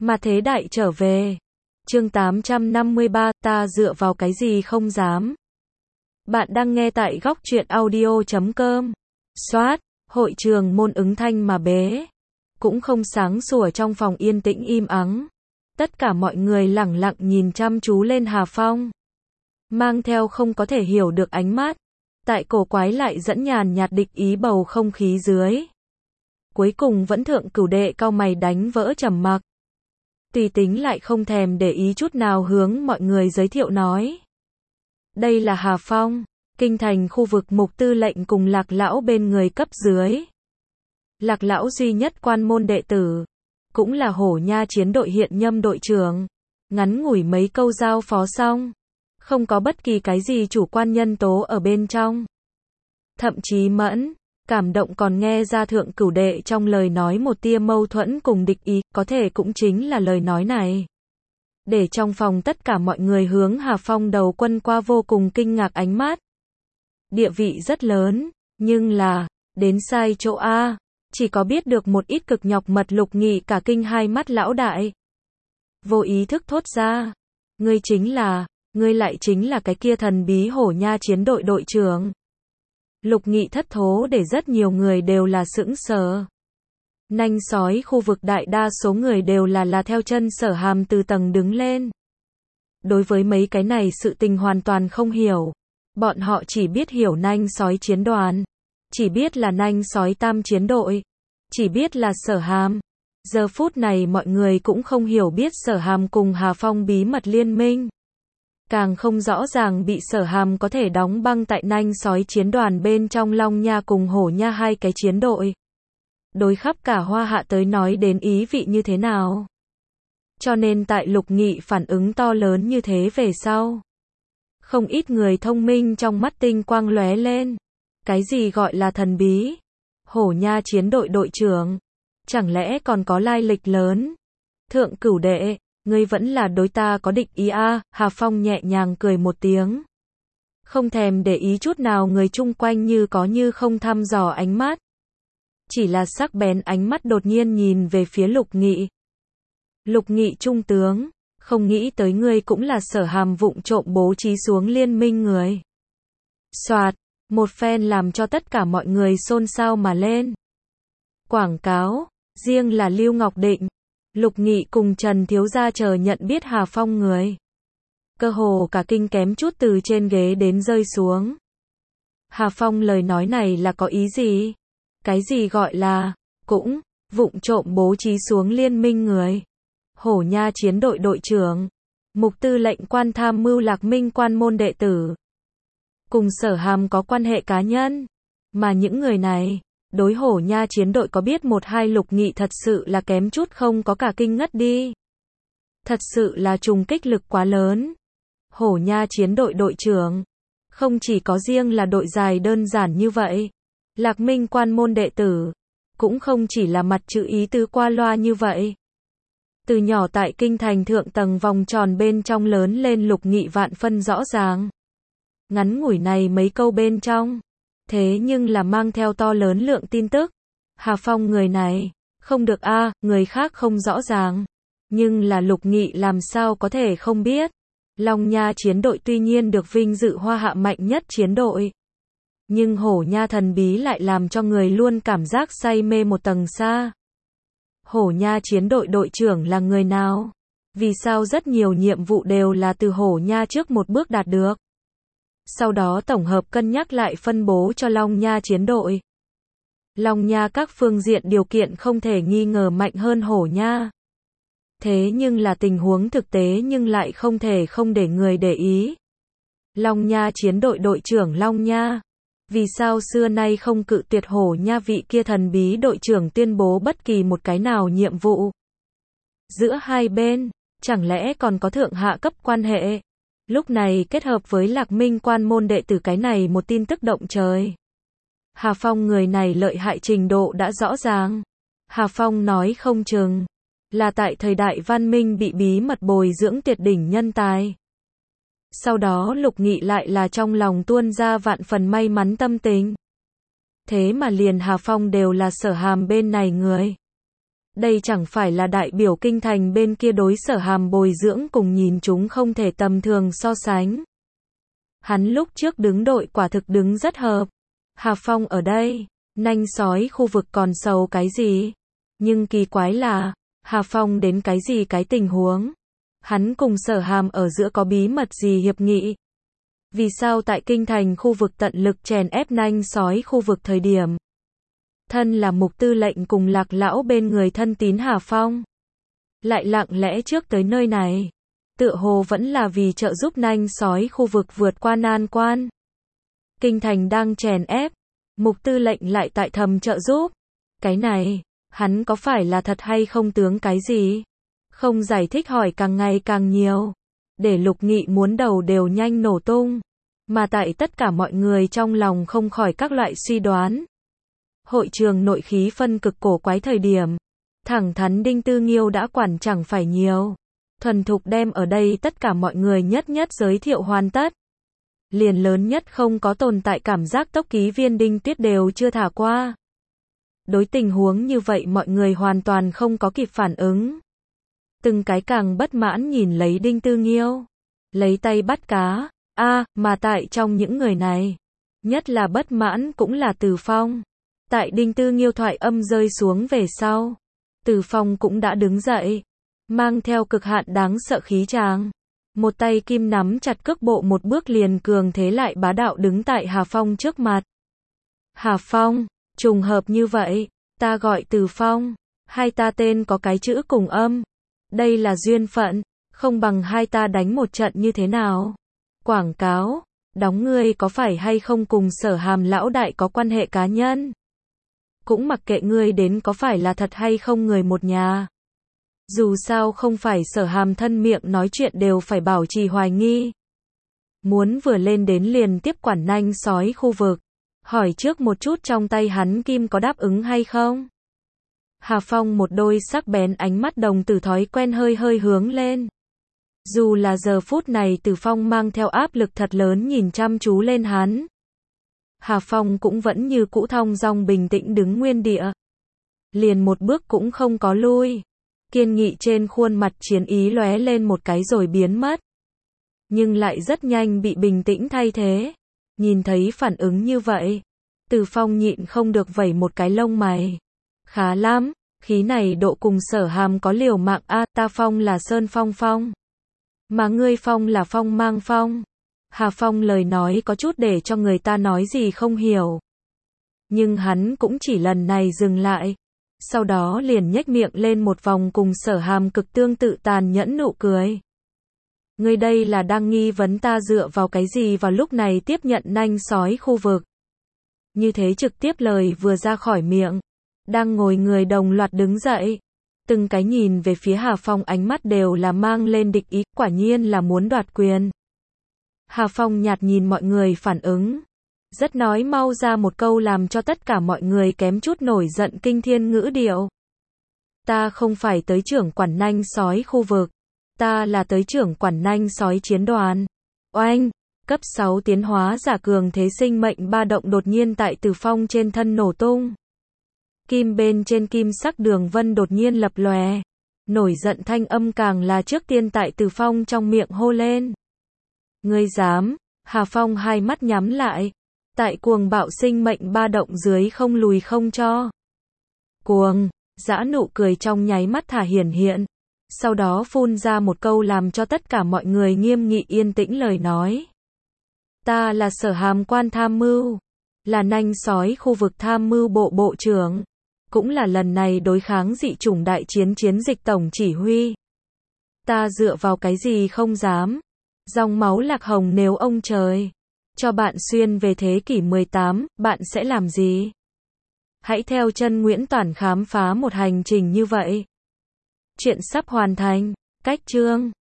Mà thế đại trở về. Chương 853, ta dựa vào cái gì không dám. Bạn đang nghe tại góc truyện audio.com. Soát, hội trường môn ứng thanh mà bế. Cũng không sáng sủa trong phòng yên tĩnh im ắng. Tất cả mọi người lẳng lặng nhìn chăm chú lên Hà Phong. Mang theo không có thể hiểu được ánh mắt. Tại cổ quái lại dẫn nhàn nhạt địch ý bầu không khí dưới. Cuối cùng vẫn thượng cửu đệ cau mày đánh vỡ trầm mặc. Tùy tính lại không thèm để ý chút nào hướng mọi người giới thiệu nói. Đây là Hà Phong, kinh thành khu vực mục tư lệnh cùng Lạc lão bên người cấp dưới. Lạc lão duy nhất quan môn đệ tử, cũng là Hổ Nha chiến đội hiện nhâm đội trưởng. Ngắn ngủi mấy câu giao phó xong, không có bất kỳ cái gì chủ quan nhân tố ở bên trong. Thậm chí mẫn, cảm động còn nghe ra thượng cửu đệ trong lời nói một tia mâu thuẫn cùng địch ý, có thể cũng chính là lời nói này. Để trong phòng tất cả mọi người hướng Hà Phong đầu quân qua vô cùng kinh ngạc ánh mắt. Địa vị rất lớn, nhưng là, đến sai chỗ A, chỉ có biết được một ít cực nhọc mật Lục Nghị cả kinh hai mắt lão đại. Vô ý thức thốt ra, ngươi lại chính là cái kia thần bí Hổ Nha chiến đội đội trưởng. Lục Nghị thất thố để rất nhiều người đều là sững sờ. Nanh sói khu vực đại đa số người đều là theo chân Sở Hàm từ tầng đứng lên. Đối với mấy cái này sự tình hoàn toàn không hiểu. Bọn họ chỉ biết hiểu nanh sói chiến đoàn. Chỉ biết là nanh sói tam chiến đội. Chỉ biết là Sở Hàm. Giờ phút này mọi người cũng không hiểu biết Sở Hàm cùng Hà Phong bí mật liên minh. Càng không rõ ràng bị Sở Hàm có thể đóng băng tại nanh sói chiến đoàn bên trong Long Nha cùng Hổ Nha hai cái chiến đội. Đối khắp cả Hoa Hạ tới nói đến ý vị như thế nào. Cho nên tại Lục Nghị phản ứng to lớn như thế về sau. Không ít người thông minh trong mắt tinh quang lóe lên. Cái gì gọi là thần bí? Hổ Nha chiến đội đội trưởng. Chẳng lẽ còn có lai lịch lớn? Thượng cửu đệ, ngươi vẫn là đối ta có địch ý a? Hà Phong nhẹ nhàng cười một tiếng. Không thèm để ý chút nào người chung quanh như có như không thăm dò ánh mắt. Chỉ là sắc bén ánh mắt đột nhiên nhìn về phía Lục Nghị. Lục Nghị trung tướng, không nghĩ tới ngươi cũng là Sở Hàm vụng trộm bố trí xuống liên minh người. Soạt, một phen làm cho tất cả mọi người xôn xao mà lên. Quảng cáo, riêng là Lưu Ngọc Định, Lục Nghị cùng Trần Thiếu Gia chờ nhận biết Hà Phong người. Cơ hồ cả kinh kém chút từ trên ghế đến rơi xuống. Hà Phong lời nói này là có ý gì? Cái gì gọi là, cũng, vụng trộm bố trí xuống liên minh người. Hổ Nha chiến đội đội trưởng, mục tư lệnh quan tham mưu Lạc Minh quan môn đệ tử. Cùng Sở Hàm có quan hệ cá nhân. Mà những người này, đối Hổ Nha chiến đội có biết một hai. Lục Nghị thật sự là kém chút không có cả kinh ngất đi. Thật sự là trùng kích lực quá lớn. Hổ Nha chiến đội đội trưởng, không chỉ có riêng là đội dài đơn giản như vậy. Lạc Minh quan môn đệ tử, cũng không chỉ là mặt chữ ý tứ qua loa như vậy. Từ nhỏ tại kinh thành thượng tầng vòng tròn bên trong lớn lên Lục Nghị vạn phân rõ ràng. Ngắn ngủi này mấy câu bên trong, thế nhưng là mang theo to lớn lượng tin tức. Hà Phong người này, không được a, người khác không rõ ràng. Nhưng là Lục Nghị làm sao có thể không biết. Long Nha chiến đội tuy nhiên được vinh dự Hoa Hạ mạnh nhất chiến đội. Nhưng Hổ Nha thần bí lại làm cho người luôn cảm giác say mê một tầng xa. Hổ Nha chiến đội đội trưởng là người nào? Vì sao rất nhiều nhiệm vụ đều là từ Hổ Nha trước một bước đạt được? Sau đó tổng hợp cân nhắc lại phân bố cho Long Nha chiến đội. Long Nha các phương diện điều kiện không thể nghi ngờ mạnh hơn Hổ Nha. Thế nhưng là tình huống thực tế nhưng lại không thể không để người để ý. Long Nha chiến đội đội trưởng Long Nha. Vì sao xưa nay không cự tuyệt Hổ Nha vị kia thần bí đội trưởng tuyên bố bất kỳ một cái nào nhiệm vụ? Giữa hai bên, chẳng lẽ còn có thượng hạ cấp quan hệ? Lúc này kết hợp với Lạc Minh quan môn đệ tử cái này một tin tức động trời. Hà Phong người này lợi hại trình độ đã rõ ràng. Hà Phong nói không chừng là tại thời đại văn minh bị bí mật bồi dưỡng tuyệt đỉnh nhân tài. Sau đó Lục Nghị lại là trong lòng tuôn ra vạn phần may mắn tâm tình. Thế mà liền Hà Phong đều là Sở Hàm bên này người. Đây chẳng phải là đại biểu kinh thành bên kia đối Sở Hàm bồi dưỡng cùng nhìn chúng không thể tầm thường so sánh. Hắn lúc trước đứng đội quả thực đứng rất hợp. Hà Phong ở đây, nanh sói khu vực còn sầu cái gì? Nhưng kỳ quái là, Hà Phong đến cái gì cái tình huống? Hắn cùng Sở Hàm ở giữa có bí mật gì hiệp nghị? Vì sao tại kinh thành khu vực tận lực chèn ép nanh sói khu vực thời điểm? Thân là Mục tư lệnh cùng Lạc lão bên người thân tín Hà Phong, lại lặng lẽ trước tới nơi này. Tựa hồ vẫn là vì trợ giúp nanh sói khu vực vượt qua nan quan. Kinh thành đang chèn ép, Mục tư lệnh lại tại thầm trợ giúp. Cái này, hắn có phải là thật hay không tướng cái gì? Không giải thích hỏi càng ngày càng nhiều. Để Lục Nghị muốn đầu đều nhanh nổ tung. Mà tại tất cả mọi người trong lòng không khỏi các loại suy đoán. Hội trường nội khí phân cực cổ quái thời điểm. Thẳng thắn Đinh Tư Nghiêu đã quản chẳng phải nhiều. Thuần thục đem ở đây tất cả mọi người nhất nhất giới thiệu hoàn tất. Liền lớn nhất không có tồn tại cảm giác tốc ký viên Đinh Tuyết đều chưa thả qua. Đối tình huống như vậy mọi người hoàn toàn không có kịp phản ứng. Từng cái càng bất mãn nhìn lấy Đinh Tư Nghiêu. Lấy tay bắt cá. Mà tại trong những người này, nhất là bất mãn cũng là Từ Phong. Tại Đinh Tư Nghiêu thoại âm rơi xuống về sau, Từ Phong cũng đã đứng dậy, mang theo cực hạn đáng sợ khí tràng. Một tay kim nắm chặt cước bộ một bước liền cường thế lại bá đạo đứng tại Hà Phong trước mặt. Hà Phong, trùng hợp như vậy, ta gọi Từ Phong, hai ta tên có cái chữ cùng âm. Đây là duyên phận, không bằng hai ta đánh một trận như thế nào? Quảng cáo, đóng ngươi có phải hay không cùng Sở Hàm lão đại có quan hệ cá nhân? Cũng mặc kệ ngươi đến có phải là thật hay không người một nhà. Dù sao không phải Sở Hàm thân miệng nói chuyện đều phải bảo trì hoài nghi. Muốn vừa lên đến liền tiếp quản nanh sói khu vực. Hỏi trước một chút trong tay hắn kim có đáp ứng hay không? Hà Phong một đôi sắc bén ánh mắt đồng tử thói quen hơi hơi hướng lên. Dù là giờ phút này Từ Phong mang theo áp lực thật lớn nhìn chăm chú lên hắn. Hà Phong cũng vẫn như cũ thong dong bình tĩnh đứng nguyên địa. Liền một bước cũng không có lui. Kiên nghị trên khuôn mặt chiến ý lóe lên một cái rồi biến mất. Nhưng lại rất nhanh bị bình tĩnh thay thế. Nhìn thấy phản ứng như vậy, Từ Phong nhịn không được vẩy một cái lông mày. Khá lắm, khí này độ cùng Sở Hàm có liều mạng ta Phong là Sơn Phong Phong. Mà ngươi Phong là Phong mang Phong. Hà Phong lời nói có chút để cho người ta nói gì không hiểu. Nhưng hắn cũng chỉ lần này dừng lại. Sau đó liền nhếch miệng lên một vòng cùng Sở Hàm cực tương tự tàn nhẫn nụ cười. Ngươi đây là đang nghi vấn ta dựa vào cái gì vào lúc này tiếp nhận nanh sói khu vực. Như thế trực tiếp lời vừa ra khỏi miệng. Đang ngồi người đồng loạt đứng dậy. Từng cái nhìn về phía Hà Phong ánh mắt đều là mang lên địch ý, quả nhiên là muốn đoạt quyền. Hà Phong nhạt nhìn mọi người phản ứng. Rất nói mau ra một câu làm cho tất cả mọi người kém chút nổi giận kinh thiên ngữ điệu. Ta không phải tới trưởng quản nanh sói khu vực. Ta là tới trưởng quản nanh sói chiến đoàn. Oanh, cấp 6 tiến hóa giả cường thế sinh mệnh ba động đột nhiên tại Từ Phong trên thân nổ tung. Kim bên trên kim sắc đường vân đột nhiên lập lòe. Nổi giận thanh âm càng là trước tiên tại Từ Phong trong miệng hô lên. Ngươi dám? Hà Phong hai mắt nhắm lại. Tại cuồng bạo sinh mệnh ba động dưới không lùi không cho. Cuồng, dã nụ cười trong nháy mắt thả hiển hiện. Sau đó phun ra một câu làm cho tất cả mọi người nghiêm nghị yên tĩnh lời nói. Ta là Sở Hàm quan tham mưu. Là nanh sói khu vực tham mưu bộ bộ trưởng. Cũng là lần này đối kháng dị chủng đại chiến chiến dịch tổng chỉ huy. Ta dựa vào cái gì không dám. Dòng máu Lạc Hồng nếu ông trời cho bạn xuyên về thế kỷ 18, bạn sẽ làm gì? Hãy theo chân Nguyễn Toản khám phá một hành trình như vậy. Chuyện sắp hoàn thành. Cách chương